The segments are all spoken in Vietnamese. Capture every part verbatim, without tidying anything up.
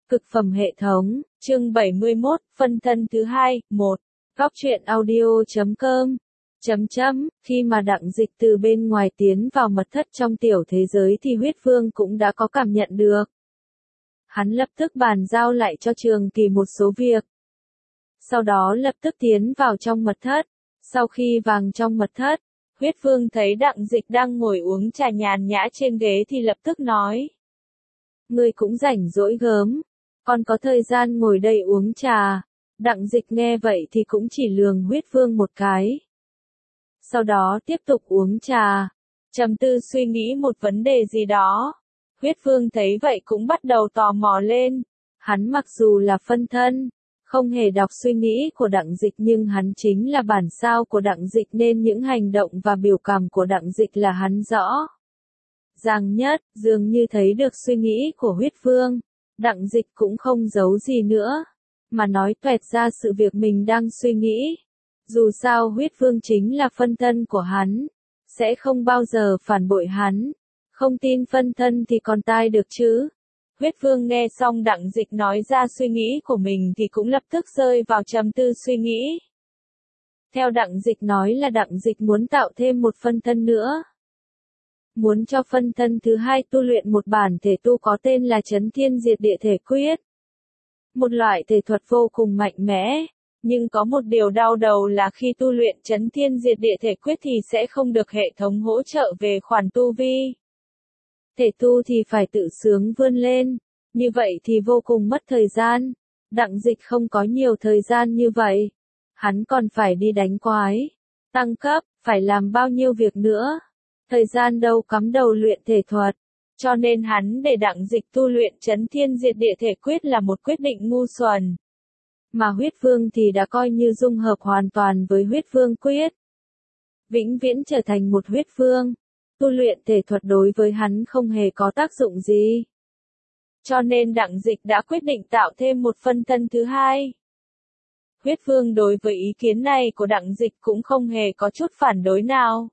Cực phẩm hệ thống, chương bảy mươi mốt, phân thân thứ hai, một. Góc truyện audio chấm com. Chấm chấm, khi mà Đặng Dịch từ bên ngoài tiến vào mật thất trong tiểu thế giới thì huyết vương cũng đã có cảm nhận được. Hắn lập tức bàn giao lại cho Trường Kỳ một số việc. Sau đó lập tức tiến vào trong mật thất. Sau khi vào trong mật thất, huyết vương thấy Đặng Dịch đang ngồi uống trà nhàn nhã trên ghế thì lập tức nói. Ngươi cũng rảnh rỗi gớm, còn có thời gian ngồi đây uống trà. Đặng Dịch nghe vậy thì cũng chỉ lườm huyết vương một cái. Sau đó tiếp tục uống trà, trầm tư suy nghĩ một vấn đề gì đó. Huyết vương thấy vậy cũng bắt đầu tò mò lên. Hắn mặc dù là phân thân, không hề đọc suy nghĩ của Đặng Dịch nhưng hắn chính là bản sao của Đặng Dịch nên những hành động và biểu cảm của Đặng Dịch là hắn rõ ràng nhất, dường như thấy được suy nghĩ của huyết vương. Đặng Dịch cũng không giấu gì nữa, mà nói toẹt ra sự việc mình đang suy nghĩ. Dù sao huyết vương chính là phân thân của hắn, sẽ không bao giờ phản bội hắn. Không tin phân thân thì còn tai được chứ. Huyết vương nghe xong Đặng Dịch nói ra suy nghĩ của mình thì cũng lập tức rơi vào trầm tư suy nghĩ. Theo Đặng Dịch nói là Đặng Dịch muốn tạo thêm một phân thân nữa. Muốn cho phân thân thứ hai tu luyện một bản thể tu có tên là Chấn Thiên Diệt Địa Thể Quyết. Một loại thể thuật vô cùng mạnh mẽ, nhưng có một điều đau đầu là khi tu luyện Chấn Thiên Diệt Địa Thể Quyết thì sẽ không được hệ thống hỗ trợ về khoản tu vi. Thể tu thì phải tự sướng vươn lên, như vậy thì vô cùng mất thời gian. Đặng Dịch không có nhiều thời gian như vậy. Hắn còn phải đi đánh quái, tăng cấp, phải làm bao nhiêu việc nữa. Thời gian đâu cắm đầu luyện thể thuật, cho nên hắn để Đặng Dịch tu luyện Chấn Thiên Diệt Địa Thể Quyết là một quyết định ngu xuẩn. Mà huyết vương thì đã coi như dung hợp hoàn toàn với huyết vương quyết. Vĩnh viễn trở thành một huyết vương, tu luyện thể thuật đối với hắn không hề có tác dụng gì. Cho nên Đặng Dịch đã quyết định tạo thêm một phân thân thứ hai. Huyết vương đối với ý kiến này của Đặng Dịch cũng không hề có chút phản đối nào.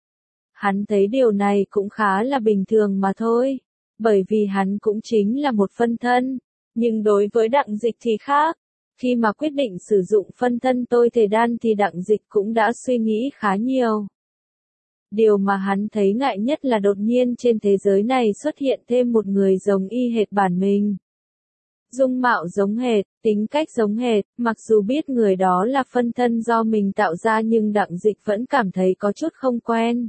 Hắn thấy điều này cũng khá là bình thường mà thôi, bởi vì hắn cũng chính là một phân thân, nhưng đối với Đặng Dịch thì khác. Khi mà quyết định sử dụng phân thân tôi thể đan thì Đặng Dịch cũng đã suy nghĩ khá nhiều. Điều mà hắn thấy ngại nhất là đột nhiên trên thế giới này xuất hiện thêm một người giống y hệt bản mình. Dung mạo giống hệt, tính cách giống hệt, mặc dù biết người đó là phân thân do mình tạo ra nhưng Đặng Dịch vẫn cảm thấy có chút không quen.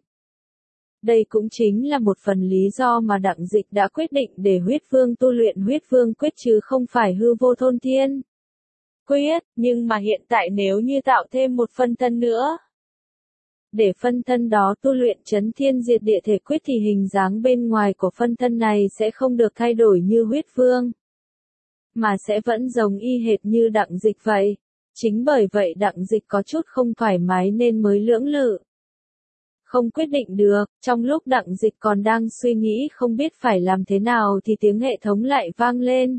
Đây cũng chính là một phần lý do mà Đặng Dịch đã quyết định để huyết vương tu luyện huyết vương quyết chứ không phải hư vô thôn thiên quyết, nhưng mà hiện tại nếu như tạo thêm một phân thân nữa, để phân thân đó tu luyện Chấn Thiên Diệt Địa Thể Quyết thì hình dáng bên ngoài của phân thân này sẽ không được thay đổi như huyết vương, mà sẽ vẫn giống y hệt như Đặng Dịch vậy. Chính bởi vậy Đặng Dịch có chút không thoải mái nên mới lưỡng lự. Không quyết định được, trong lúc Đặng Dịch còn đang suy nghĩ không biết phải làm thế nào thì tiếng hệ thống lại vang lên.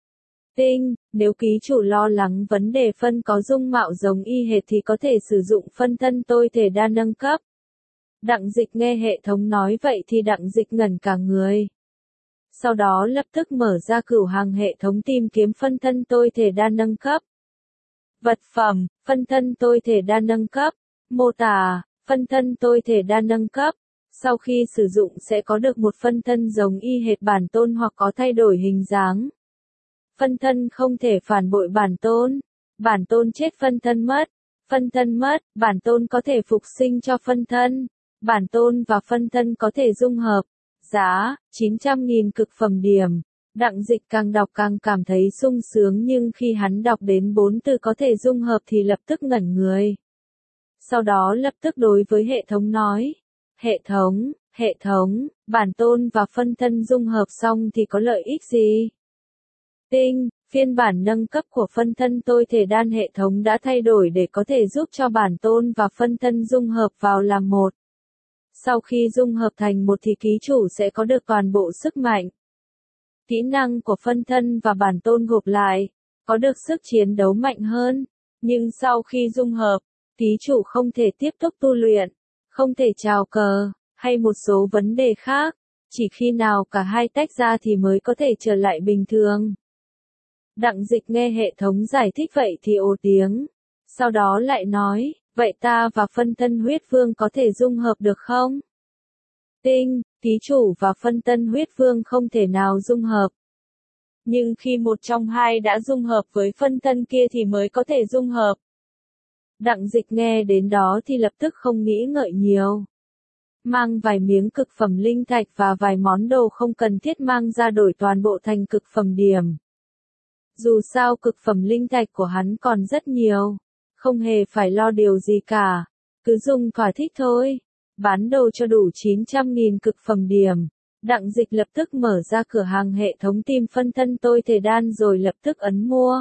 Tinh, nếu ký chủ lo lắng vấn đề phân có dung mạo giống y hệt thì có thể sử dụng phân thân tôi thể đa nâng cấp. Đặng Dịch nghe hệ thống nói vậy thì Đặng Dịch ngẩn cả người. Sau đó lập tức mở ra cửu hàng hệ thống tìm kiếm phân thân tôi thể đa nâng cấp. Vật phẩm, phân thân tôi thể đa nâng cấp. Mô tả, phân thân tôi thể đa nâng cấp. Sau khi sử dụng sẽ có được một phân thân giống y hệt bản tôn hoặc có thay đổi hình dáng. Phân thân không thể phản bội bản tôn. Bản tôn chết phân thân mất. Phân thân mất, bản tôn có thể phục sinh cho phân thân. Bản tôn và phân thân có thể dung hợp. Giá, chín trăm nghìn cực phẩm điểm. Đặng Dịch càng đọc càng cảm thấy sung sướng nhưng khi hắn đọc đến bốn từ có thể dung hợp thì lập tức ngẩn người. Sau đó lập tức đối với hệ thống nói. Hệ thống, hệ thống, bản tôn và phân thân dung hợp xong thì có lợi ích gì? Tinh, phiên bản nâng cấp của phân thân tôi thể đan hệ thống đã thay đổi để có thể giúp cho bản tôn và phân thân dung hợp vào làm một. Sau khi dung hợp thành một thì ký chủ sẽ có được toàn bộ sức mạnh. Kỹ năng của phân thân và bản tôn gộp lại, có được sức chiến đấu mạnh hơn. Nhưng sau khi dung hợp, ký chủ không thể tiếp tục tu luyện, không thể chào cờ, hay một số vấn đề khác. Chỉ khi nào cả hai tách ra thì mới có thể trở lại bình thường. Đặng Dịch nghe hệ thống giải thích vậy thì ồ tiếng. Sau đó lại nói, vậy ta và phân thân huyết vương có thể dung hợp được không? Tinh, ký chủ và phân thân huyết vương không thể nào dung hợp. Nhưng khi một trong hai đã dung hợp với phân thân kia thì mới có thể dung hợp. Đặng Dịch nghe đến đó thì lập tức không nghĩ ngợi nhiều. Mang vài miếng cực phẩm linh thạch và vài món đồ không cần thiết mang ra đổi toàn bộ thành cực phẩm điểm. Dù sao cực phẩm linh thạch của hắn còn rất nhiều, không hề phải lo điều gì cả, cứ dùng thỏa thích thôi. Bán đồ cho đủ chín trăm nghìn cực phẩm điểm. Đặng Dịch lập tức mở ra cửa hàng hệ thống tìm phân thân tôi thể đan rồi lập tức ấn mua.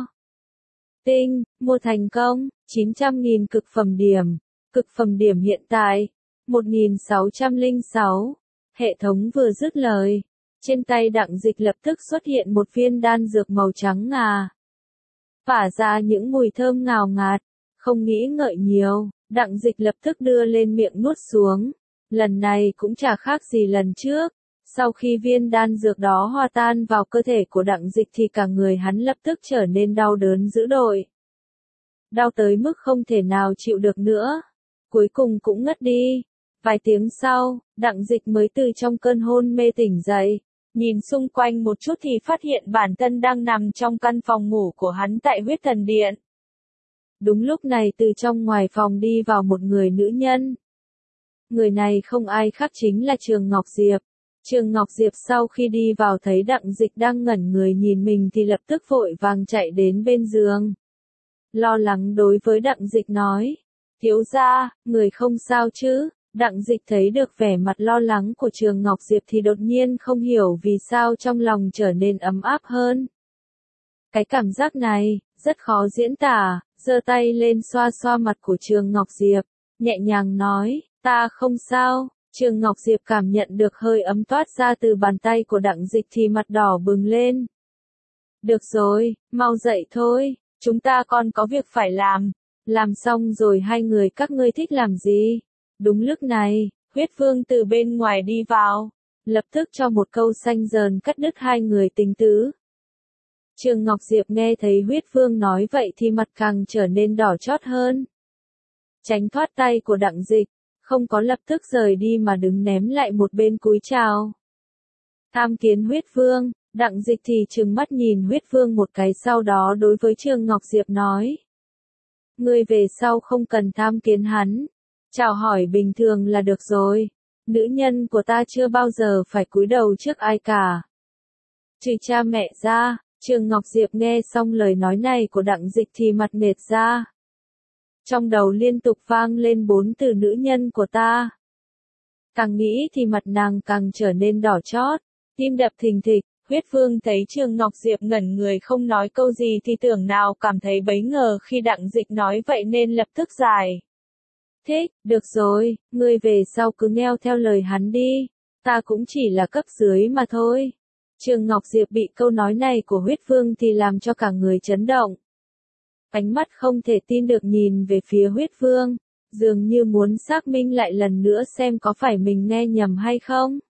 Tinh, mua thành công, chín trăm nghìn cực phẩm điểm. Cực phẩm điểm hiện tại, một nghìn sáu trăm lẻ sáu. Hệ thống vừa dứt lời, trên tay Đặng Dịch lập tức xuất hiện một viên đan dược màu trắng ngà. Phả ra những mùi thơm ngào ngạt, không nghĩ ngợi nhiều, Đặng Dịch lập tức đưa lên miệng nuốt xuống. Lần này cũng chả khác gì lần trước. Sau khi viên đan dược đó hòa tan vào cơ thể của Đặng Dịch thì cả người hắn lập tức trở nên đau đớn dữ dội. Đau tới mức không thể nào chịu được nữa. Cuối cùng cũng ngất đi. Vài tiếng sau, Đặng Dịch mới từ trong cơn hôn mê tỉnh dậy. Nhìn xung quanh một chút thì phát hiện bản thân đang nằm trong căn phòng ngủ của hắn tại huyết thần điện. Đúng lúc này từ trong ngoài phòng đi vào một người nữ nhân. Người này không ai khác chính là Trường Ngọc Diệp. Trường Ngọc Diệp sau khi đi vào thấy Đặng Dịch đang ngẩn người nhìn mình thì lập tức vội vàng chạy đến bên giường. Lo lắng đối với Đặng Dịch nói, thiếu gia, người không sao chứ? Đặng Dịch thấy được vẻ mặt lo lắng của Trường Ngọc Diệp thì đột nhiên không hiểu vì sao trong lòng trở nên ấm áp hơn. Cái cảm giác này, rất khó diễn tả, giơ tay lên xoa xoa mặt của Trường Ngọc Diệp, nhẹ nhàng nói, ta không sao. Trường Ngọc Diệp cảm nhận được hơi ấm toát ra từ bàn tay của Đặng Dịch thì mặt đỏ bừng lên. Được rồi, mau dậy thôi, chúng ta còn có việc phải làm. Làm xong rồi hai người các ngươi thích làm gì? Đúng lúc này, huyết vương từ bên ngoài đi vào, lập tức cho một câu xanh dờn cắt đứt hai người tình tứ. Trường Ngọc Diệp nghe thấy huyết vương nói vậy thì mặt càng trở nên đỏ chót hơn. Tránh thoát tay của Đặng Dịch, không có lập tức rời đi mà đứng ném lại một bên cúi chào. Tham kiến huyết vương, Đặng Dịch thì trừng mắt nhìn huyết vương một cái sau đó đối với Trường Ngọc Diệp nói. Ngươi về sau không cần tham kiến hắn, chào hỏi bình thường là được rồi, nữ nhân của ta chưa bao giờ phải cúi đầu trước ai cả. Trừ cha mẹ ra, Trường Ngọc Diệp nghe xong lời nói này của Đặng Dịch thì mặt nệt ra. Trong đầu liên tục vang lên bốn từ nữ nhân của ta. Càng nghĩ thì mặt nàng càng trở nên đỏ chót, tim đập thình thịch. Huyết vương thấy Trường Ngọc Diệp ngẩn người không nói câu gì thì tưởng nào cảm thấy bấy ngờ khi Đặng Dịch nói vậy nên lập tức giải. Thích, được rồi, ngươi về sau cứ nghe theo lời hắn đi, ta cũng chỉ là cấp dưới mà thôi. Trường Ngọc Diệp bị câu nói này của huyết vương thì làm cho cả người chấn động. Ánh mắt không thể tin được nhìn về phía huyết vương, dường như muốn xác minh lại lần nữa xem có phải mình nghe nhầm hay không.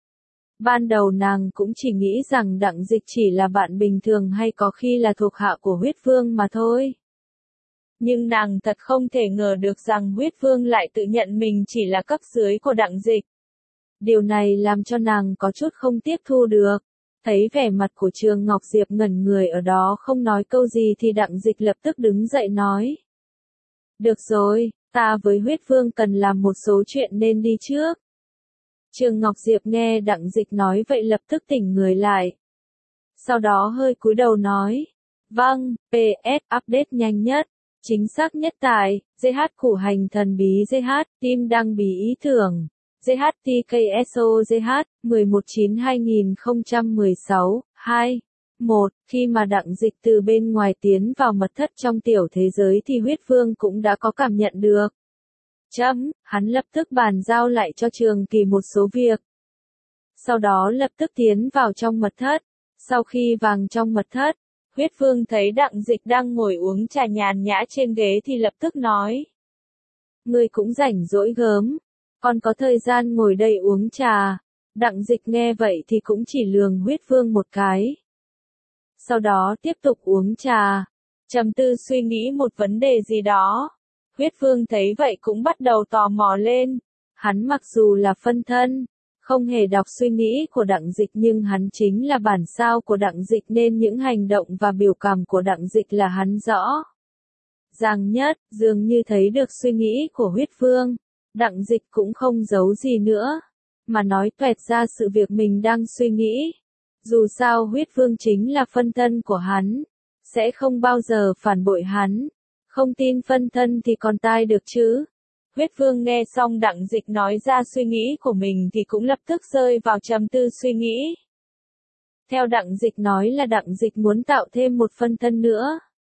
Ban đầu nàng cũng chỉ nghĩ rằng Đặng Dịch chỉ là bạn bình thường hay có khi là thuộc hạ của huyết vương mà thôi. Nhưng nàng thật không thể ngờ được rằng huyết vương lại tự nhận mình chỉ là cấp dưới của Đặng Dịch. Điều này làm cho nàng có chút không tiếp thu được. Thấy vẻ mặt của Trường Ngọc Diệp ngẩn người ở đó không nói câu gì thì Đặng Dịch lập tức đứng dậy nói. Được rồi, ta với huyết vương cần làm một số chuyện nên đi trước. Trường Ngọc Diệp nghe Đặng Dịch nói vậy lập tức tỉnh người lại. Sau đó hơi cúi đầu nói. Vâng, pê ét update nhanh nhất, chính xác nhất tại, giê hát khủ hành thần bí giê hát, team đăng bí ý tưởng. giê hát tê ca ét o giê hát, mười một chín hai nghìn không trăm mười sáu, hai. một. Khi mà Đặng Dịch từ bên ngoài tiến vào mật thất trong tiểu thế giới thì huyết vương cũng đã có cảm nhận được. Chấm, hắn lập tức bàn giao lại cho Trường Kỳ một số việc. Sau đó lập tức tiến vào trong mật thất. Sau khi vào trong mật thất, huyết vương thấy Đặng Dịch đang ngồi uống trà nhàn nhã trên ghế thì lập tức nói. Ngươi cũng rảnh rỗi gớm, còn có thời gian ngồi đây uống trà. Đặng Dịch nghe vậy thì cũng chỉ lườm huyết vương một cái. sau đó tiếp tục uống trà, trầm tư suy nghĩ một vấn đề gì đó. Huyết Vương thấy vậy cũng bắt đầu tò mò lên. Hắn mặc dù là phân thân, không hề đọc suy nghĩ của Đặng Dịch nhưng hắn chính là bản sao của Đặng Dịch nên những hành động và biểu cảm của Đặng Dịch là hắn rõ ràng nhất, dường như thấy được suy nghĩ của Huyết Vương. Đặng Dịch cũng không giấu gì nữa, mà nói toẹt ra sự việc mình đang suy nghĩ. Dù sao Huyết Vương chính là phân thân của hắn, sẽ không bao giờ phản bội hắn. Không tin phân thân thì còn tai được chứ. Huyết Vương nghe xong Đặng Dịch nói ra suy nghĩ của mình thì cũng lập tức rơi vào trầm tư suy nghĩ. Theo Đặng Dịch nói là Đặng Dịch muốn tạo thêm một phân thân nữa.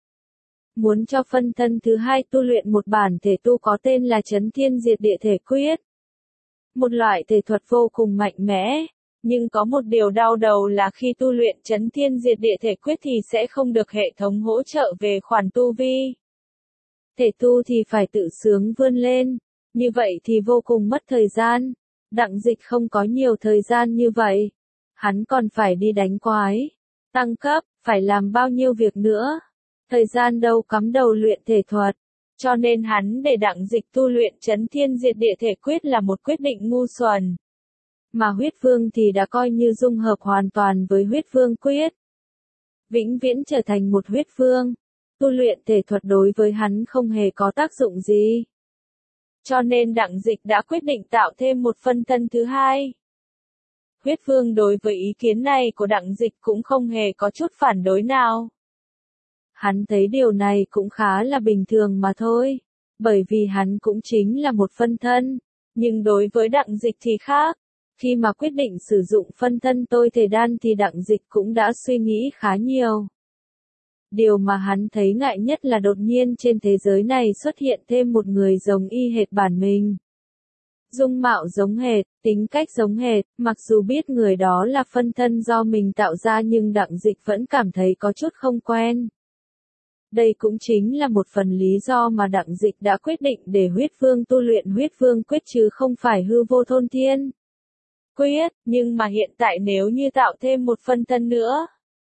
Muốn cho phân thân thứ hai tu luyện một bản thể tu có tên là Chấn Thiên Diệt Địa Thể Quyết. Một loại thể thuật vô cùng mạnh mẽ, nhưng có một điều đau đầu là khi tu luyện Chấn Thiên Diệt Địa Thể Quyết thì sẽ không được hệ thống hỗ trợ về khoản tu vi. Thể tu thì phải tự sướng vươn lên, như vậy thì vô cùng mất thời gian. Đặng Dịch không có nhiều thời gian như vậy. Hắn còn phải đi đánh quái, tăng cấp, phải làm bao nhiêu việc nữa. Thời gian đâu cắm đầu luyện thể thuật. Cho nên hắn để Đặng Dịch tu luyện Chấn Thiên Diệt Địa Thể Quyết là một quyết định ngu xuẩn. Mà Huyết Vương thì đã coi như dung hợp hoàn toàn với Huyết Vương Quyết. Vĩnh viễn trở thành một Huyết Vương. Tu luyện thể thuật đối với hắn không hề có tác dụng gì. Cho nên Đặng Dịch đã quyết định tạo thêm một phân thân thứ hai. Huyết Vương đối với ý kiến này của Đặng Dịch cũng không hề có chút phản đối nào. Hắn thấy điều này cũng khá là bình thường mà thôi, bởi vì hắn cũng chính là một phân thân, nhưng đối với Đặng Dịch thì khác. Khi mà quyết định sử dụng phân thân tôi thể đan thì Đặng Dịch cũng đã suy nghĩ khá nhiều. Điều mà hắn thấy ngại nhất là đột nhiên trên thế giới này xuất hiện thêm một người giống y hệt bản mình. Dung mạo giống hệt, tính cách giống hệt, mặc dù biết người đó là phân thân do mình tạo ra nhưng Đặng Dịch vẫn cảm thấy có chút không quen. Đây cũng chính là một phần lý do mà Đặng Dịch đã quyết định để Huyết Vương tu luyện Huyết Vương Quyết chứ không phải hư vô thôn thiên Quyết, nhưng mà hiện tại nếu như tạo thêm một phân thân nữa,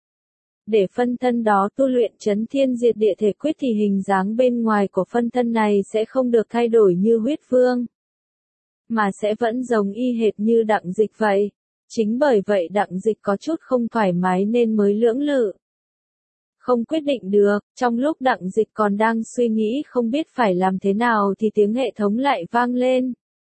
để phân thân đó tu luyện Chấn Thiên Diệt Địa Thể Quyết thì hình dáng bên ngoài của phân thân này sẽ không được thay đổi như Huyết Vương, mà sẽ vẫn giống y hệt như Đặng Dịch vậy. Chính bởi vậy Đặng Dịch có chút không thoải mái nên mới lưỡng lự. Không quyết định được, trong lúc Đặng Dịch còn đang suy nghĩ không biết phải làm thế nào thì tiếng hệ thống lại vang lên.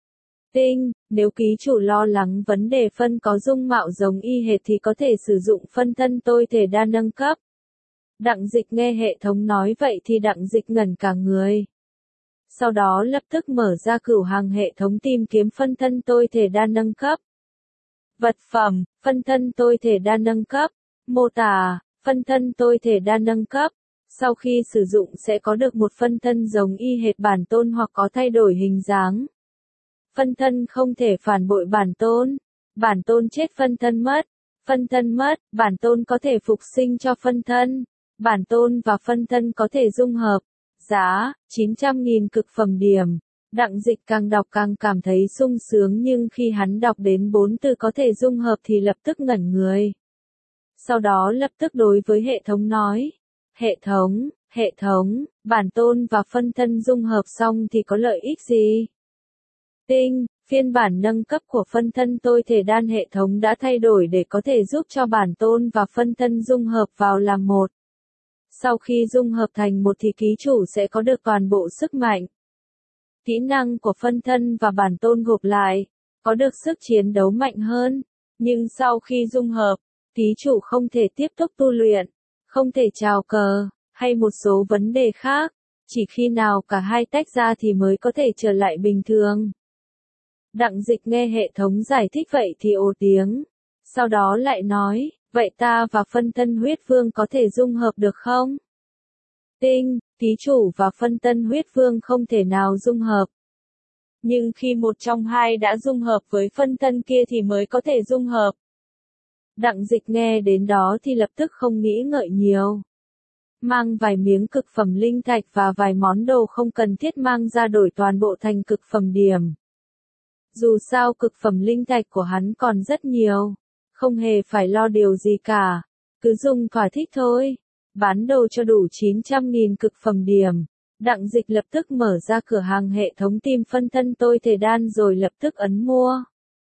Tinh, nếu ký chủ lo lắng vấn đề phân có dung mạo giống y hệt thì có thể sử dụng phân thân tôi thể đa nâng cấp. Đặng Dịch nghe hệ thống nói vậy thì Đặng Dịch ngẩn cả người. Sau đó lập tức mở ra cửu hàng hệ thống tìm kiếm phân thân tôi thể đa nâng cấp. Vật phẩm, phân thân tôi thể đa nâng cấp. Mô tả, phân thân tôi thể đa nâng cấp. Sau khi sử dụng sẽ có được một phân thân giống y hệt bản tôn hoặc có thay đổi hình dáng. Phân thân không thể phản bội bản tôn. Bản tôn chết phân thân mất. Phân thân mất, bản tôn có thể phục sinh cho phân thân. Bản tôn và phân thân có thể dung hợp. Giá, chín trăm nghìn cực phẩm điểm. Đặng Dịch càng đọc càng cảm thấy sung sướng nhưng khi hắn đọc đến bốn từ có thể dung hợp thì lập tức ngẩn người. Sau đó lập tức đối với hệ thống nói. Hệ thống, hệ thống, bản tôn và phân thân dung hợp xong thì có lợi ích gì? Tinh, phiên bản nâng cấp của phân thân tôi thể đan hệ thống đã thay đổi để có thể giúp cho bản tôn và phân thân dung hợp vào làm một. Sau khi dung hợp thành một thì ký chủ sẽ có được toàn bộ sức mạnh. Kỹ năng của phân thân và bản tôn gộp lại, có được sức chiến đấu mạnh hơn. Nhưng sau khi dung hợp, ký chủ không thể tiếp tục tu luyện, không thể chào cờ, hay một số vấn đề khác. Chỉ khi nào cả hai tách ra thì mới có thể trở lại bình thường. Đặng Dịch nghe hệ thống giải thích vậy thì ồ tiếng. Sau đó lại nói, vậy ta và phân thân Huyết Vương có thể dung hợp được không? Tinh, ký chủ và phân thân Huyết Vương không thể nào dung hợp. Nhưng khi một trong hai đã dung hợp với phân thân kia thì mới có thể dung hợp. Đặng Dịch nghe đến đó thì lập tức không nghĩ ngợi nhiều. Mang vài miếng cực phẩm linh thạch và vài món đồ không cần thiết mang ra đổi toàn bộ thành cực phẩm điểm. Dù sao cực phẩm linh thạch của hắn còn rất nhiều, không hề phải lo điều gì cả. cứ dùng thỏa thích thôi. Bán đồ cho đủ chín trăm nghìn cực phẩm điểm. Đặng Dịch lập tức mở ra cửa hàng hệ thống tim phân thân tôi thể đan rồi lập tức ấn mua.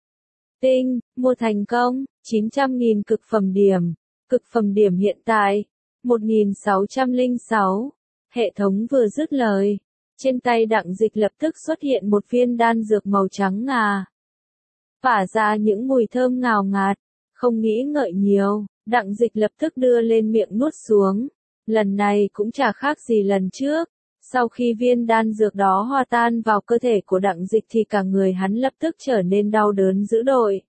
Tinh, mua thành công, chín trăm nghìn cực phẩm điểm. Cực phẩm điểm hiện tại, một nghìn sáu trăm lẻ sáu. Hệ thống vừa dứt lời. Trên tay Đặng Dịch lập tức xuất hiện một viên đan dược màu trắng ngà. Phả ra những mùi thơm ngào ngạt. Không nghĩ ngợi nhiều, Đặng Dịch lập tức đưa lên miệng nuốt xuống. Lần này cũng chả khác gì lần trước. Sau khi viên đan dược đó hòa tan vào cơ thể của Đặng Dịch thì cả người hắn lập tức trở nên đau đớn dữ dội.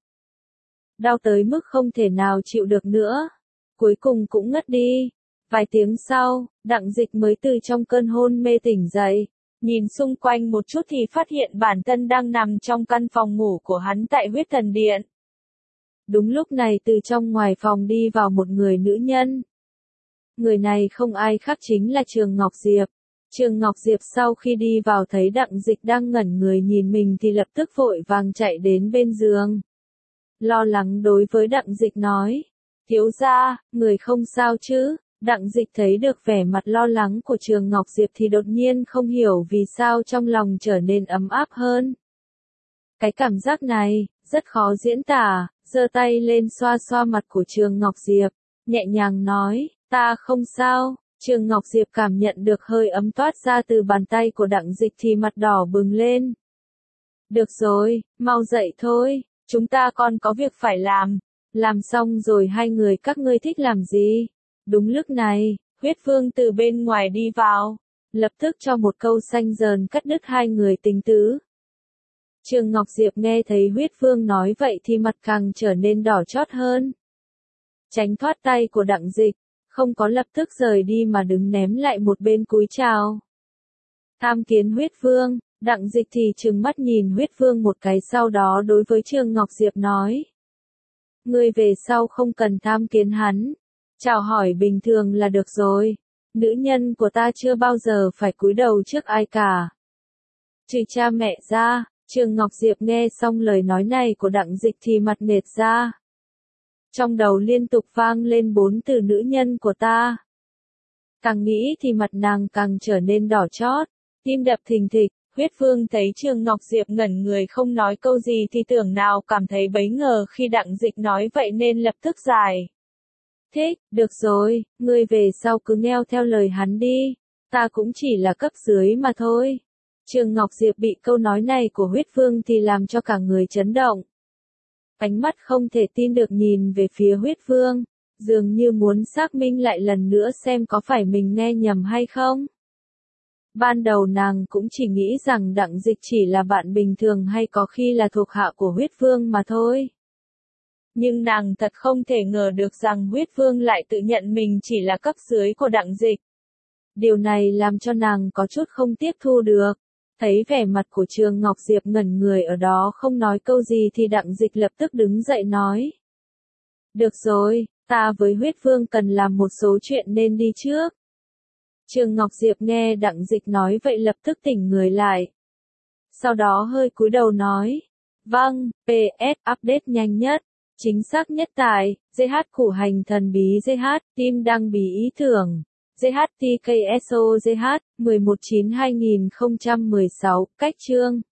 Đau tới mức không thể nào chịu được nữa. Cuối cùng cũng ngất đi. Vài tiếng sau, Đặng Dịch mới từ trong cơn hôn mê tỉnh dậy. Nhìn xung quanh một chút thì phát hiện bản thân đang nằm trong căn phòng ngủ của hắn tại huyết thần điện. Đúng lúc này từ trong ngoài phòng đi vào một người nữ nhân. Người này không ai khác chính là Trường Ngọc Diệp. Trường Ngọc Diệp sau khi đi vào thấy Đặng Dịch đang ngẩn người nhìn mình thì lập tức vội vàng chạy đến bên giường. Lo lắng đối với Đặng Dịch nói. Thiếu gia, người không sao chứ? Đặng Dịch thấy được vẻ mặt lo lắng của Trường Ngọc Diệp thì đột nhiên không hiểu vì sao trong lòng trở nên ấm áp hơn. Cái cảm giác này, rất khó diễn tả, giơ tay lên xoa xoa mặt của Trường Ngọc Diệp, nhẹ nhàng nói, ta không sao. Trường Ngọc Diệp cảm nhận được hơi ấm toát ra từ bàn tay của Đặng Dịch thì mặt đỏ bừng lên. Được rồi, mau dậy thôi, chúng ta còn có việc phải làm. Làm xong rồi hai người các ngươi thích làm gì? Đúng lúc này, Huyết Vương từ bên ngoài đi vào, lập tức cho một câu xanh dờn cắt đứt hai người tình tứ. Trường Ngọc Diệp nghe thấy Huyết Vương nói vậy thì mặt càng trở nên đỏ chót hơn. Tránh thoát tay của Đặng Dịch, không có lập tức rời đi mà đứng ném lại một bên cúi chào. Tham kiến Huyết Vương, Đặng Dịch thì trừng mắt nhìn Huyết Vương một cái sau đó đối với Trường Ngọc Diệp nói. Ngươi về sau không cần tham kiến hắn. Chào hỏi bình thường là được rồi. Nữ nhân của ta chưa bao giờ phải cúi đầu trước ai cả. Trừ cha mẹ ra, Trường Ngọc Diệp nghe xong lời nói này của Đặng Dịch thì mặt nệt ra. Trong đầu liên tục vang lên bốn từ nữ nhân của ta. Càng nghĩ thì mặt nàng càng trở nên đỏ chót, tim đập thình thịch. Huyết Vương thấy Trường Ngọc Diệp ngẩn người không nói câu gì thì tưởng nào cảm thấy bấy ngờ khi Đặng Dịch nói vậy nên lập tức giải. Thích, được rồi, ngươi về sau cứ nghe theo lời hắn đi, ta cũng chỉ là cấp dưới mà thôi. Trường Ngọc Diệp bị câu nói này của Huyết Vương thì làm cho cả người chấn động. Ánh mắt không thể tin được nhìn về phía Huyết Vương, dường như muốn xác minh lại lần nữa xem có phải mình nghe nhầm hay không. Ban đầu nàng cũng chỉ nghĩ rằng Đặng Dịch chỉ là bạn bình thường hay có khi là thuộc hạ của Huyết Vương mà thôi. Nhưng nàng thật không thể ngờ được rằng Huyết Vương lại tự nhận mình chỉ là cấp dưới của Đặng Dịch. Điều này làm cho nàng có chút không tiếp thu được. Thấy vẻ mặt của Trường Ngọc Diệp ngẩn người ở đó không nói câu gì thì Đặng Dịch lập tức đứng dậy nói. Được rồi, ta với Huyết Vương cần làm một số chuyện nên đi trước. Trường Ngọc Diệp nghe Đặng Dịch nói vậy lập tức tỉnh người lại. Sau đó hơi cúi đầu nói. Vâng, pê ét update nhanh nhất, chính xác nhất tại, giê hát củ hành thần bí giê hát, team đăng bí ý tưởng. giê hát tê ca ét o giê hát, mười một chín hai nghìn không trăm mười sáu, cách chương.